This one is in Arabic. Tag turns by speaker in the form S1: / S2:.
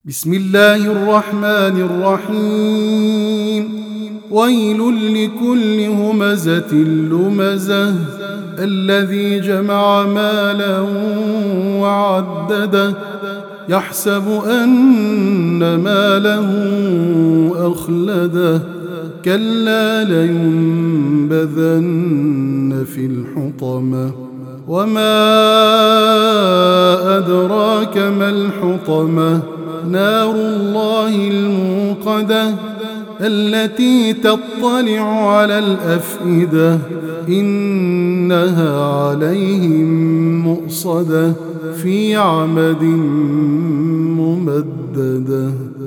S1: بسم الله الرحمن الرحيم. ويل لكل همزة لمزة الذي جمع مالا وعدده يحسب أن ماله أخلده كلا لينبذن في الحطمة وما أدراك ما الحطمة نار الله الموقدة التي تطلع على الأفئدة إنها عليهم مؤصدة في عمد ممددة.